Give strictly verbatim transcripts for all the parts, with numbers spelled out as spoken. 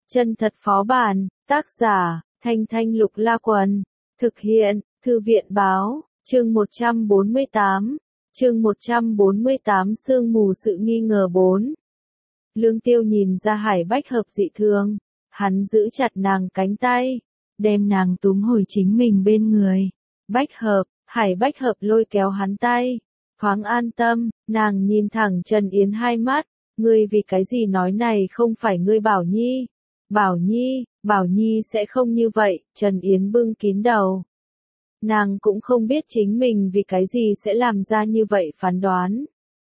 Chân thật phó bản, tác giả, Thanh Thanh Lục La Quần, thực hiện, Thư viện báo, chương một trăm bốn mươi tám, chương một trăm bốn mươi tám sương mù sự nghi ngờ bốn. Lương Tiêu nhìn ra Hải Bách Hợp dị thường, hắn giữ chặt nàng cánh tay, đem nàng túm hồi chính mình bên người. Bách Hợp, Hải Bách Hợp lôi kéo hắn tay, thoáng an tâm, nàng nhìn thẳng Trần Yến hai mắt, ngươi vì cái gì nói này không phải ngươi Bảo Nhi. Bảo Nhi, Bảo Nhi sẽ không như vậy, Trần Yến bưng kín đầu. Nàng cũng không biết chính mình vì cái gì sẽ làm ra như vậy phán đoán.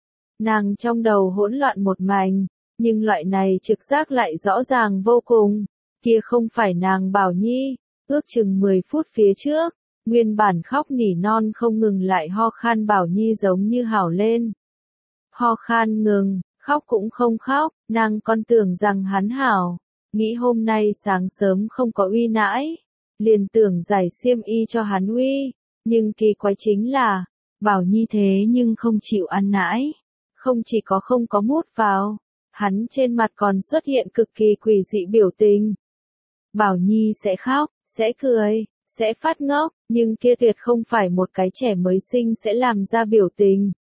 Nàng trong đầu hỗn loạn một mảnh, nhưng loại này trực giác lại rõ ràng vô cùng. Kia không phải nàng Bảo Nhi, ước chừng mười phút phía trước, nguyên bản khóc nỉ non không ngừng lại ho khan Bảo Nhi giống như hảo lên. Ho khan ngừng, khóc cũng không khóc, nàng còn tưởng rằng hắn hảo. Nghĩ hôm nay sáng sớm không có uy nãi, liền tưởng giải xiêm y cho hắn uy, nhưng kỳ quái chính là, Bảo Nhi thế nhưng không chịu ăn nãi, không chỉ có không có mút vào, hắn trên mặt còn xuất hiện cực kỳ quỷ dị biểu tình. Bảo Nhi sẽ khóc, sẽ cười, sẽ phát ngốc, nhưng kia tuyệt không phải một cái trẻ mới sinh sẽ làm ra biểu tình.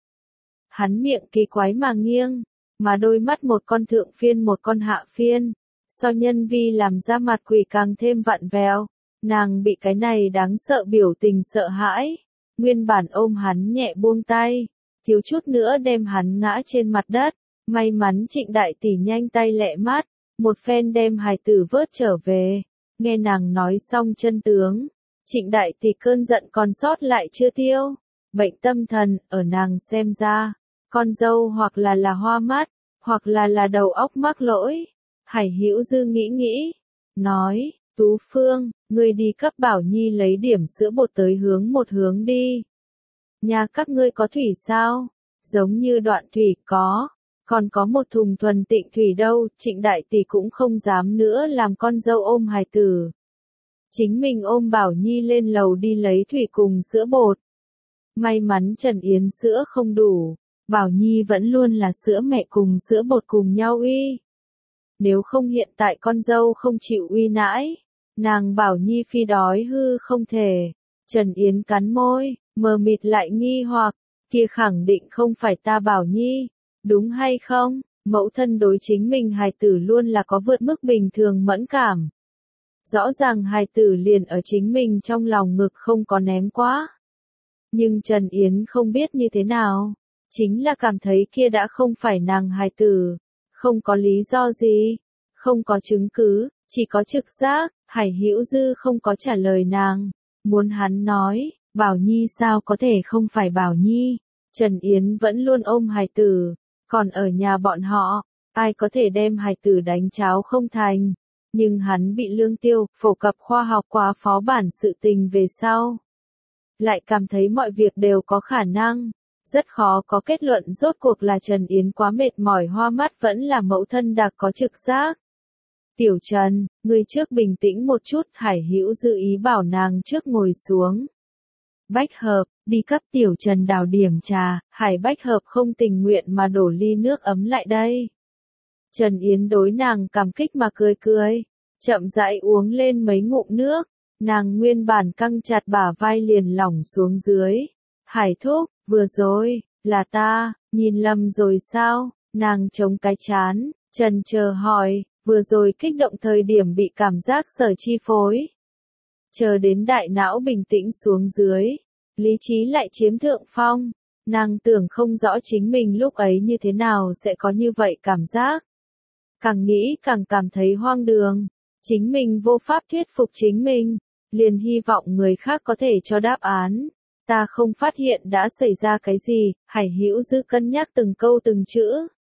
Hắn miệng kỳ quái mà nghiêng, mà đôi mắt một con thượng phiên một con hạ phiên. So nhân vi làm ra mặt quỷ càng thêm vặn vẹo, nàng bị cái này đáng sợ biểu tình sợ hãi, nguyên bản ôm hắn nhẹ buông tay, thiếu chút nữa đem hắn ngã trên mặt đất, may mắn Trịnh đại tỷ nhanh tay lẹ mắt, một phen đem hài tử vớt trở về, nghe nàng nói xong chân tướng, Trịnh đại tỷ cơn giận còn sót lại chưa tiêu, bệnh tâm thần ở nàng xem ra, con dâu hoặc là là hoa mắt, hoặc là là đầu óc mắc lỗi. Hải Hữu Dư nghĩ nghĩ, nói, Tú Phương, ngươi đi cấp Bảo Nhi lấy điểm sữa bột tới hướng một hướng đi. Nhà các ngươi có thủy sao? Giống như Đoạn thủy có, còn có một thùng thuần tịnh thủy đâu, Trịnh đại tỷ cũng không dám nữa làm con dâu ôm hài tử. Chính mình ôm Bảo Nhi lên lầu đi lấy thủy cùng sữa bột. May mắn Trần Yến sữa không đủ, Bảo Nhi vẫn luôn là sữa mẹ cùng sữa bột cùng nhau uy. Nếu không hiện tại con dâu không chịu uy nãi, nàng Bảo Nhi phi đói hư không thể. Trần Yến cắn môi, mờ mịt lại nghi hoặc, kia khẳng định không phải ta Bảo Nhi, đúng hay không? Mẫu thân đối chính mình hài tử luôn là có vượt mức bình thường mẫn cảm. Rõ ràng hài tử liền ở chính mình trong lòng ngực không có ném quá. Nhưng Trần Yến không biết như thế nào, chính là cảm thấy kia đã không phải nàng hài tử. Không có lý do gì, không có chứng cứ, chỉ có trực giác, Hải Hữu Dư không có trả lời nàng. Muốn hắn nói, Bảo Nhi sao có thể không phải Bảo Nhi, Trần Yến vẫn luôn ôm hài tử, còn ở nhà bọn họ, ai có thể đem hài tử đánh cháo không thành. Nhưng hắn bị Lương Tiêu, phổ cập khoa học quá phó bản sự tình về sau. Lại cảm thấy mọi việc đều có khả năng. Rất khó có kết luận rốt cuộc là Trần Yến quá mệt mỏi hoa mắt vẫn là mẫu thân đặc có trực giác. Tiểu Trần, ngươi trước bình tĩnh một chút, Hải Hữu Dư ý bảo nàng trước ngồi xuống. Bách Hợp, đi cấp Tiểu Trần đào điểm trà, Hải Bách Hợp không tình nguyện mà đổ ly nước ấm lại đây. Trần Yến đối nàng cảm kích mà cười cười, chậm rãi uống lên mấy ngụm nước, nàng nguyên bản căng chặt bả vai liền lỏng xuống dưới. Hải thúc, vừa rồi, là ta, nhìn lầm rồi sao? Nàng chống cái chán, trần chờ hỏi, vừa rồi kích động thời điểm bị cảm giác sở chi phối. Chờ đến đại não bình tĩnh xuống dưới, lý trí lại chiếm thượng phong, nàng tưởng không rõ chính mình lúc ấy như thế nào sẽ có như vậy cảm giác. Càng nghĩ càng cảm thấy hoang đường, chính mình vô pháp thuyết phục chính mình, liền hy vọng người khác có thể cho đáp án. Ta không phát hiện đã xảy ra cái gì, Hải Hữu Dư cân nhắc từng câu từng chữ.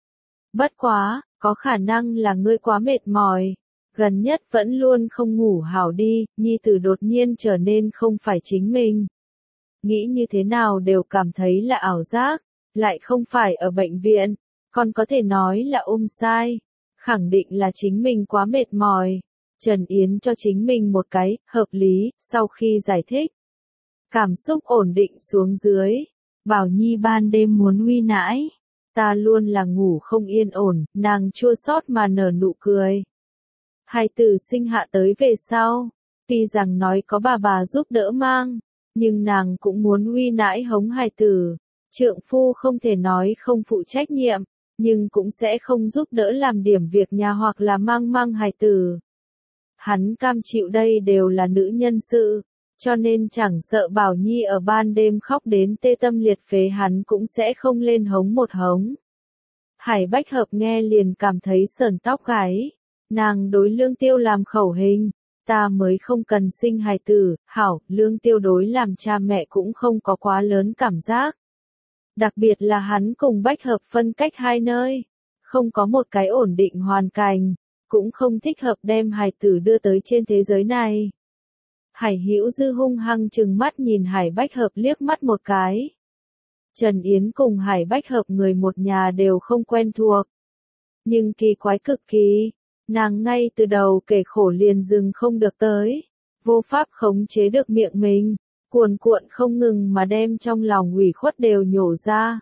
Bất quá, có khả năng là ngươi quá mệt mỏi, gần nhất vẫn luôn không ngủ hảo đi, nhi tử đột nhiên trở nên không phải chính mình. Nghĩ như thế nào đều cảm thấy là ảo giác, lại không phải ở bệnh viện, còn có thể nói là ôm sai, khẳng định là chính mình quá mệt mỏi. Trần Yến cho chính mình một cái, hợp lý, sau khi giải thích. Cảm xúc ổn định xuống dưới, Bảo Nhi ban đêm muốn uy nãi, ta luôn là ngủ không yên ổn, nàng chua xót mà nở nụ cười. Hài tử sinh hạ tới về sau, tuy rằng nói có bà bà giúp đỡ mang, nhưng nàng cũng muốn uy nãi hống hài tử. Trượng phu không thể nói không phụ trách nhiệm, nhưng cũng sẽ không giúp đỡ làm điểm việc nhà hoặc là mang mang hài tử. Hắn cam chịu đây đều là nữ nhân sự, cho nên chẳng sợ Bảo Nhi ở ban đêm khóc đến tê tâm liệt phế hắn cũng sẽ không lên hống một hống. Hải Bách Hợp nghe liền cảm thấy sởn tóc gáy, nàng đối Lương Tiêu làm khẩu hình, ta mới không cần sinh hài tử, hảo, Lương Tiêu đối làm cha mẹ cũng không có quá lớn cảm giác. Đặc biệt là hắn cùng Bách Hợp phân cách hai nơi, không có một cái ổn định hoàn cảnh, cũng không thích hợp đem hài tử đưa tới trên thế giới này. Hải Hữu Dư hung hăng trừng mắt nhìn Hải Bách Hợp liếc mắt một cái. Trần Yến cùng Hải Bách Hợp người một nhà đều không quen thuộc. Nhưng kỳ quái cực kỳ, nàng ngay từ đầu kể khổ liền dừng không được tới, vô pháp khống chế được miệng mình, cuồn cuộn không ngừng mà đem trong lòng ủy khuất đều nhổ ra.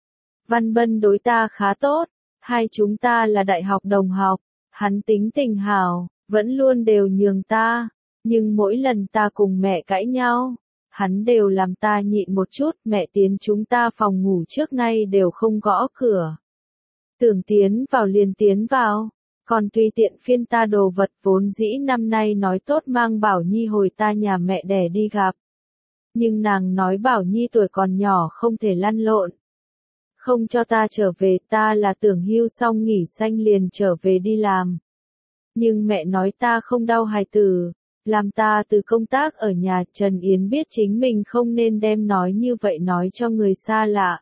Văn Bân đối ta khá tốt, hai chúng ta là đại học đồng học, hắn tính tình hảo, vẫn luôn đều nhường ta, nhưng mỗi lần ta cùng mẹ cãi nhau, hắn đều làm ta nhịn một chút, mẹ tiến chúng ta phòng ngủ trước nay đều không gõ cửa. Tưởng tiến vào liền tiến vào, còn tùy tiện phiên ta đồ vật vốn dĩ năm nay nói tốt mang Bảo Nhi hồi ta nhà mẹ đẻ đi gặp. Nhưng nàng nói Bảo Nhi tuổi còn nhỏ không thể lăn lộn. Không cho ta trở về, ta là tưởng hưu xong nghỉ xanh liền trở về đi làm. Nhưng mẹ nói ta không đau hài tử, làm ta từ công tác ở nhà. Trần Yến biết chính mình không nên đem nói như vậy nói cho người xa lạ.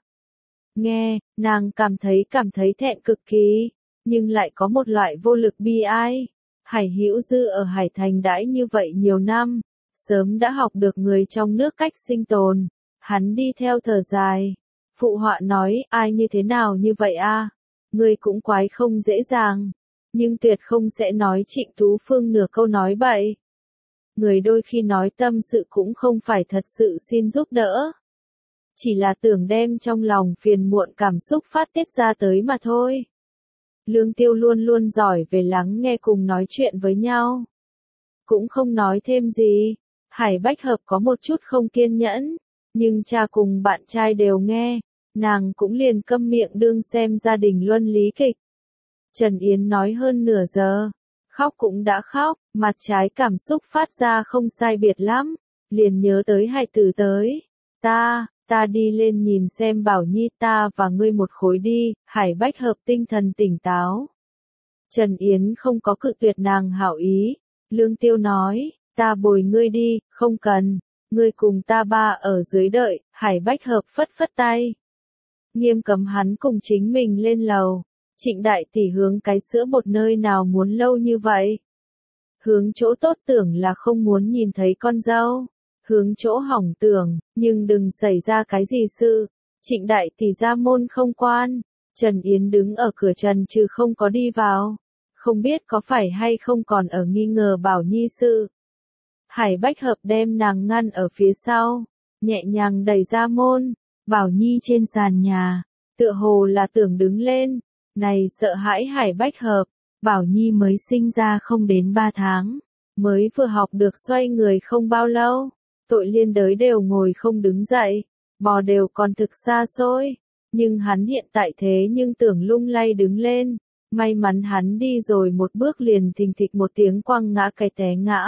Nghe, nàng cảm thấy cảm thấy thẹn cực kỳ, nhưng lại có một loại vô lực bi ai. Hải Hữu Dư ở Hải Thành đãi như vậy nhiều năm, sớm đã học được người trong nước cách sinh tồn, hắn đi theo thở dài. Phụ họa nói, ai như thế nào như vậy a? Người cũng quái không dễ dàng, nhưng tuyệt không sẽ nói Trịnh Tú Phương nửa câu nói bậy. Người đôi khi nói tâm sự cũng không phải thật sự xin giúp đỡ, chỉ là tưởng đem trong lòng phiền muộn cảm xúc phát tiết ra tới mà thôi. Lương Tiêu luôn luôn giỏi về lắng nghe cùng nói chuyện với nhau, cũng không nói thêm gì. Hải Bách Hợp có một chút không kiên nhẫn, nhưng cha cùng bạn trai đều nghe, nàng cũng liền câm miệng đương xem gia đình luân lý kịch. Trần Yến nói hơn nửa giờ, khóc cũng đã khóc, mặt trái cảm xúc phát ra không sai biệt lắm, liền nhớ tới hài tử tới. Ta, ta đi lên nhìn xem Bảo Nhi, ta và ngươi một khối đi. Hải Bách Hợp tinh thần tỉnh táo. Trần Yến không có cự tuyệt nàng hảo ý. Lương Tiêu nói, ta bồi ngươi đi, không cần, ngươi cùng ta ba ở dưới đợi. Hải Bách Hợp phất phất tay, nghiêm cấm hắn cùng chính mình lên lầu. Trịnh đại tỷ hướng cái sữa bột nơi nào muốn lâu như vậy? Hướng chỗ tốt tưởng là không muốn nhìn thấy con dâu, hướng chỗ hỏng tưởng, nhưng đừng xảy ra cái gì sự. Trịnh đại tỷ ra môn không quan, Trần Yến đứng ở cửa trần trừ không có đi vào, không biết có phải hay không còn ở nghi ngờ Bảo Nhi sự. Hải Bách Hợp đem nàng ngăn ở phía sau, nhẹ nhàng đẩy ra môn. Bảo Nhi trên sàn nhà, tựa hồ là tưởng đứng lên. Này sợ hãi Hải Bách Hợp, Bảo Nhi mới sinh ra không đến ba tháng, mới vừa học được xoay người không bao lâu, tội liên đới đều ngồi không đứng dậy, bò đều còn thực xa xôi, nhưng hắn hiện tại thế nhưng tưởng lung lay đứng lên, may mắn hắn đi rồi một bước liền thình thịch một tiếng quăng ngã cái té ngã.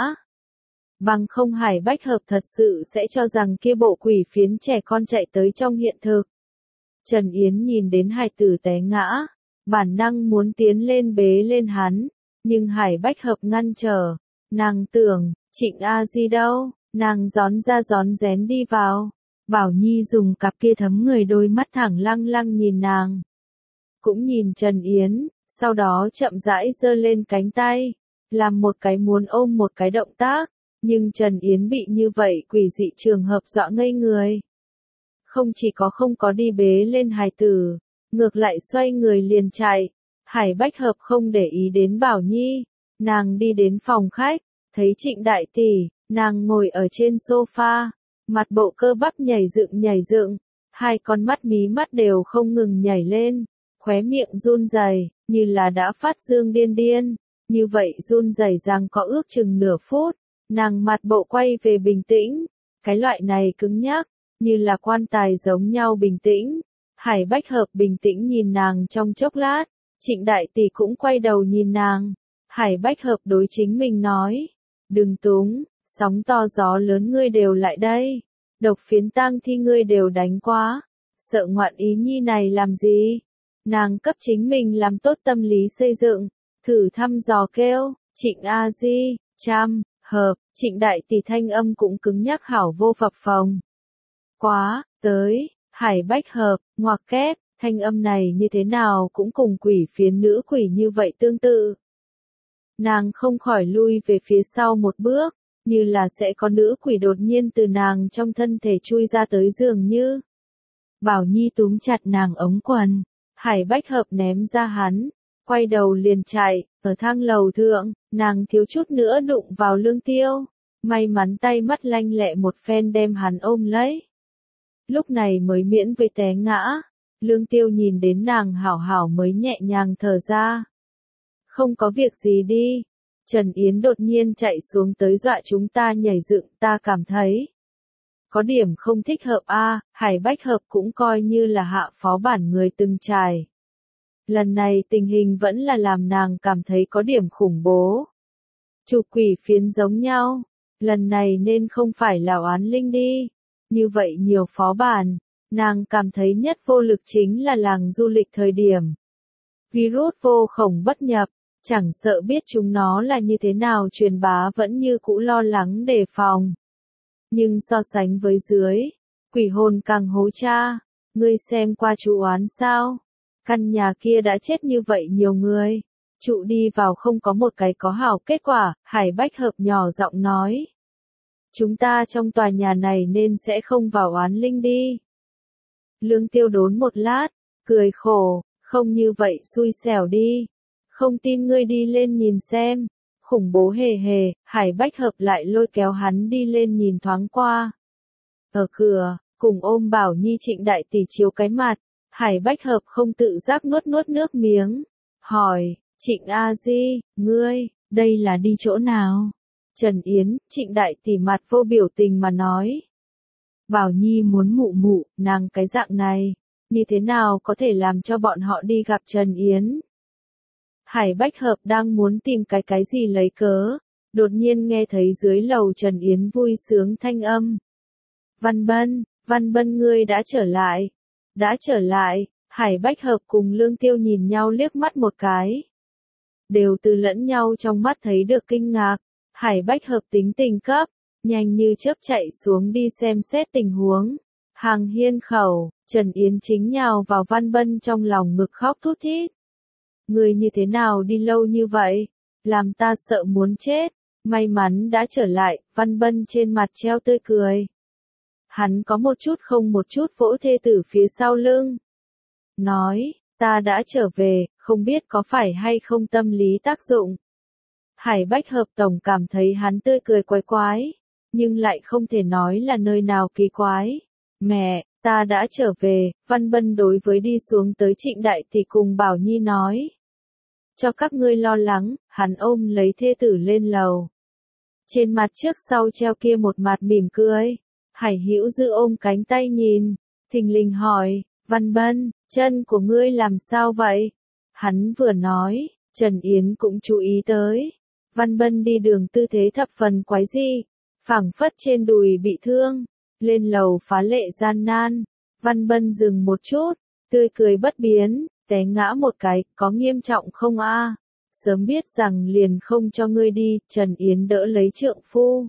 Bằng không Hải Bách Hợp thật sự sẽ cho rằng kia bộ quỷ phiến trẻ con chạy tới trong hiện thực. Trần Yến nhìn đến hài tử té ngã, bản năng muốn tiến lên bế lên hắn, nhưng Hải Bách Hợp ngăn trở. Nàng tưởng, Trịnh A Di đâu? Nàng gión ra gión rén đi vào. Bảo Nhi dùng cặp kia thấm người đôi mắt thẳng lăng lăng nhìn nàng, cũng nhìn Trần Yến, sau đó chậm rãi giơ lên cánh tay, làm một cái muốn ôm một cái động tác, nhưng Trần Yến bị như vậy quỷ dị trường hợp dọa ngây người. Không chỉ có không có đi bế lên hài tử, ngược lại xoay người liền chạy. Hải Bách Hợp không để ý đến Bảo Nhi, nàng đi đến phòng khách, thấy Trịnh đại tỷ, nàng ngồi ở trên sofa, mặt bộ cơ bắp nhảy dựng nhảy dựng, hai con mắt mí mắt đều không ngừng nhảy lên, khóe miệng run rẩy, như là đã phát dương điên điên. như vậy run rẩy rằng có ước chừng nửa phút, nàng mặt bộ quay về bình tĩnh, cái loại này cứng nhắc, như là quan tài giống nhau bình tĩnh. Hải Bách Hợp bình tĩnh nhìn nàng trong chốc lát, Trịnh Đại Tỷ cũng quay đầu nhìn nàng. Hải Bách Hợp đối chính mình nói, đừng túng, sóng to gió lớn ngươi đều lại đây, độc phiến tang thi ngươi đều đánh quá, sợ ngoạn ý nhi này làm gì? Nàng cấp chính mình làm tốt tâm lý xây dựng, thử thăm dò kêu, Trịnh A Di, Trăm, Hợp, Trịnh Đại Tỷ thanh âm cũng cứng nhắc hảo vô phập phồng. Quá, tới, Hải Bách Hợp, ngoặc kép, thanh âm này như thế nào cũng cùng quỷ phiến nữ quỷ như vậy tương tự. Nàng không khỏi lui về phía sau một bước, như là sẽ có nữ quỷ đột nhiên từ nàng trong thân thể chui ra tới dường như. Bảo Nhi túm chặt nàng ống quần, Hải Bách Hợp ném ra hắn, quay đầu liền chạy, ở thang lầu thượng, nàng thiếu chút nữa đụng vào Lương Tiêu, may mắn tay mắt lanh lẹ một phen đem hắn ôm lấy. Lúc này mới miễn với té ngã, Lương Tiêu nhìn đến nàng hảo hảo mới nhẹ nhàng thở ra. Không có việc gì đi. Trần Yến đột nhiên chạy xuống tới dọa chúng ta nhảy dựng, ta cảm thấy có điểm không thích hợp a. À, Hải Bách Hợp cũng coi như là hạ phó bản người từng trải. Lần này tình hình vẫn là làm nàng cảm thấy có điểm khủng bố. Chụp quỷ phiến giống nhau, lần này nên không phải là oán linh đi. Như vậy nhiều phó bản, nàng cảm thấy nhất vô lực chính là làng du lịch thời điểm. Virus vô khổng bất nhập, chẳng sợ biết chúng nó là như thế nào truyền bá vẫn như cũ lo lắng đề phòng. Nhưng so sánh với dưới, quỷ hồn càng hố cha, ngươi xem qua chú oán sao? Căn nhà kia đã chết như vậy nhiều người, trụ đi vào không có một cái có hảo kết quả, Hải Bách Hợp nhỏ giọng nói. Chúng ta trong tòa nhà này nên sẽ không vào oán linh đi. Lương Tiêu đốn một lát, cười khổ, không như vậy xui xẻo đi. Không tin ngươi đi lên nhìn xem. Khủng bố hề hề, Hải Bách Hợp lại lôi kéo hắn đi lên nhìn thoáng qua. Ở cửa, cùng ôm Bảo Nhi Trịnh Đại Tỷ chiếu cái mặt, Hải Bách Hợp không tự giác nuốt nuốt nước miếng. Hỏi, Trịnh A Di, ngươi, đây là đi chỗ nào? Trần Yến, Trịnh Đại Tỷ mặt vô biểu tình mà nói. Bảo Nhi muốn mụ mụ, nàng cái dạng này, như thế nào có thể làm cho bọn họ đi gặp Trần Yến? Hải Bách Hợp đang muốn tìm cái cái gì lấy cớ, đột nhiên nghe thấy dưới lầu Trần Yến vui sướng thanh âm. Văn Bân, Văn Bân ngươi đã trở lại, đã trở lại, Hải Bách Hợp cùng Lương Tiêu nhìn nhau liếc mắt một cái. Đều từ lẫn nhau trong mắt thấy được kinh ngạc, Hải Bách Hợp tính tình cấp, nhanh như chớp chạy xuống đi xem xét tình huống. Hàng hiên khẩu, Trần Yến chính nhào vào Văn Bân trong lòng ngực khóc thút thít. Người như thế nào đi lâu như vậy? Làm ta sợ muốn chết. May mắn đã trở lại, Văn Bân trên mặt treo tươi cười. Hắn có một chút không một chút vỗ thê tử phía sau lưng. Nói, ta đã trở về, không biết có phải hay không tâm lý tác dụng. Hải Bách Hợp tổng cảm thấy hắn tươi cười quái quái, nhưng lại không thể nói là nơi nào kỳ quái. Mẹ, ta đã trở về, Văn Bân đối với đi xuống tới Trịnh Đại Tỷ cùng Bảo Nhi nói. Cho các ngươi lo lắng, hắn ôm lấy thê tử lên lầu. Trên mặt trước sau treo kia một mặt mỉm cười. Hải Hữu Dư ôm cánh tay nhìn, thình lình hỏi, Văn Bân, chân của ngươi làm sao vậy? Hắn vừa nói, Trần Yến cũng chú ý tới. Văn Bân đi đường tư thế thập phần quái dị, phảng phất trên đùi bị thương, lên lầu phá lệ gian nan. Văn Bân dừng một chút, tươi cười bất biến, té ngã một cái, có nghiêm trọng không a? Sớm biết rằng liền không cho ngươi đi, Trần Yến đỡ lấy trượng phu.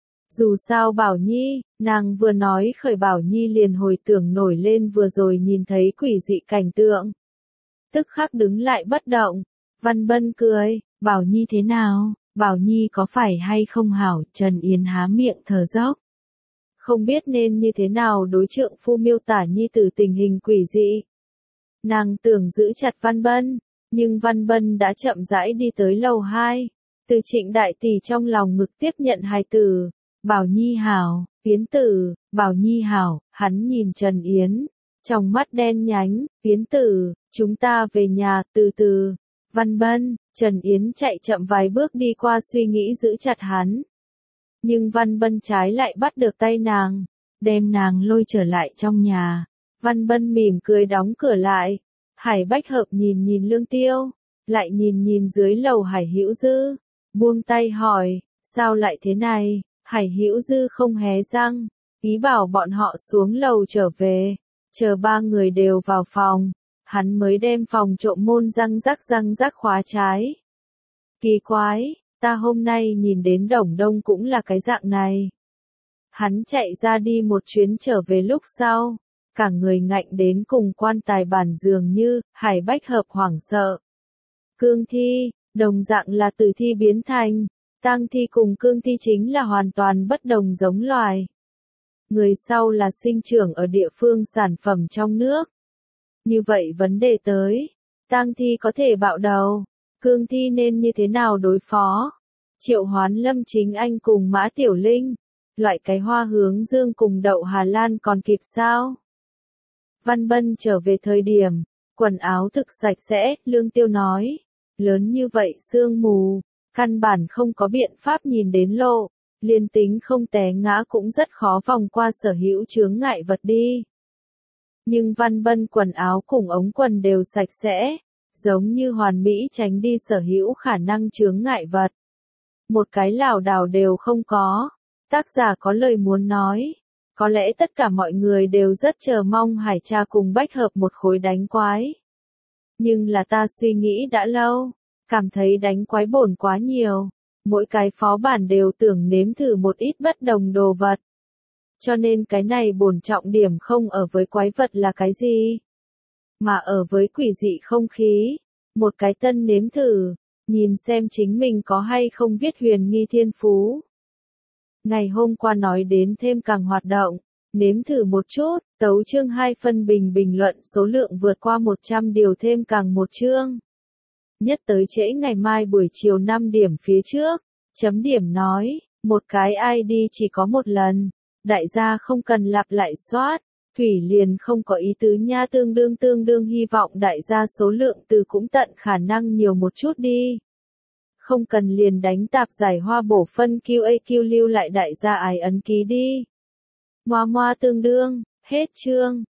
Dù sao Bảo Nhi, nàng vừa nói khởi Bảo Nhi liền hồi tưởng nổi lên vừa rồi nhìn thấy quỷ dị cảnh tượng. Tức khắc đứng lại bất động, Văn Bân cười, Bảo Nhi thế nào, Bảo Nhi có phải hay không hảo, Trần Yến há miệng thở dốc. Không biết nên như thế nào đối trượng phu miêu tả Nhi tử tình hình quỷ dị. Nàng tưởng giữ chặt Văn Bân, nhưng Văn Bân đã chậm rãi đi tới lầu hai, từ Trịnh Đại Tỷ trong lòng ngực tiếp nhận hài tử. Bảo Nhi hảo, Tiến tử, Bảo Nhi hảo, hắn nhìn Trần Yến, trong mắt đen nhánh, Tiến tử, chúng ta về nhà, từ từ, Văn Bân, Trần Yến chạy chậm vài bước đi qua suy nghĩ giữ chặt hắn. Nhưng Văn Bân trái lại bắt được tay nàng, đem nàng lôi trở lại trong nhà. Văn Bân mỉm cười đóng cửa lại. Hải Bách Hợp nhìn nhìn Lương Tiêu, lại nhìn nhìn dưới lầu Hải Hữu Dư, buông tay hỏi, sao lại thế này? Hải Hữu Dư không hé răng, ý bảo bọn họ xuống lầu trở về, chờ ba người đều vào phòng, hắn mới đem phòng trộm môn răng rắc răng rắc khóa trái. Kỳ quái, ta hôm nay nhìn đến Đồng Đông cũng là cái dạng này. Hắn chạy ra đi một chuyến trở về lúc sau, cả người ngạnh đến cùng quan tài bản dường như, Hải Bách Hợp hoảng sợ. Cương thi, đồng dạng là từ thi biến thành, tang thi cùng cương thi chính là hoàn toàn bất đồng giống loài. Người sau là sinh trưởng ở địa phương sản phẩm trong nước. Như vậy vấn đề tới, tang thi có thể bạo đầu, cương thi nên như thế nào đối phó? Triệu hoán Lâm Chính Anh cùng Mã Tiểu Linh, loại cái hoa hướng dương cùng đậu Hà Lan còn kịp sao? Văn Bân trở về thời điểm, quần áo thực sạch sẽ, Lương Tiêu nói, lớn như vậy sương mù, căn bản không có biện pháp nhìn đến lộ, liên tính không té ngã cũng rất khó vòng qua sở hữu chướng ngại vật đi. Nhưng Văn Bân quần áo cùng ống quần đều sạch sẽ, giống như hoàn mỹ tránh đi sở hữu khả năng chướng ngại vật. Một cái lảo đảo đều không có. Tác giả có lời muốn nói. Có lẽ tất cả mọi người đều rất chờ mong Hải Cha cùng Bách Hợp một khối đánh quái. Nhưng là ta suy nghĩ đã lâu, cảm thấy đánh quái bổn quá nhiều. Mỗi cái phó bản đều tưởng nếm thử một ít bất đồng đồ vật. Cho nên cái này bổn trọng điểm không ở với quái vật là cái gì, mà ở với quỷ dị không khí. Một cái tân nếm thử, nhìn xem chính mình có hay không viết huyền nghi thiên phú. Ngày hôm qua nói đến thêm càng hoạt động, nếm thử một chút, tấu chương hai phân bình bình luận số lượng vượt qua một trăm điều thêm càng một chương. Nhất tới trễ ngày mai buổi chiều năm điểm phía trước, chấm điểm nói, một cái i đê chỉ có một lần, đại gia không cần lặp lại soát, Thủy liền không có ý tứ nha tương đương tương đương hy vọng đại gia số lượng từ cũng tận khả năng nhiều một chút đi. Không cần liền đánh tạp giải hoa bổ phân quy a quy lưu lại đại gia ái ấn ký đi. Moa moa tương đương, hết chương.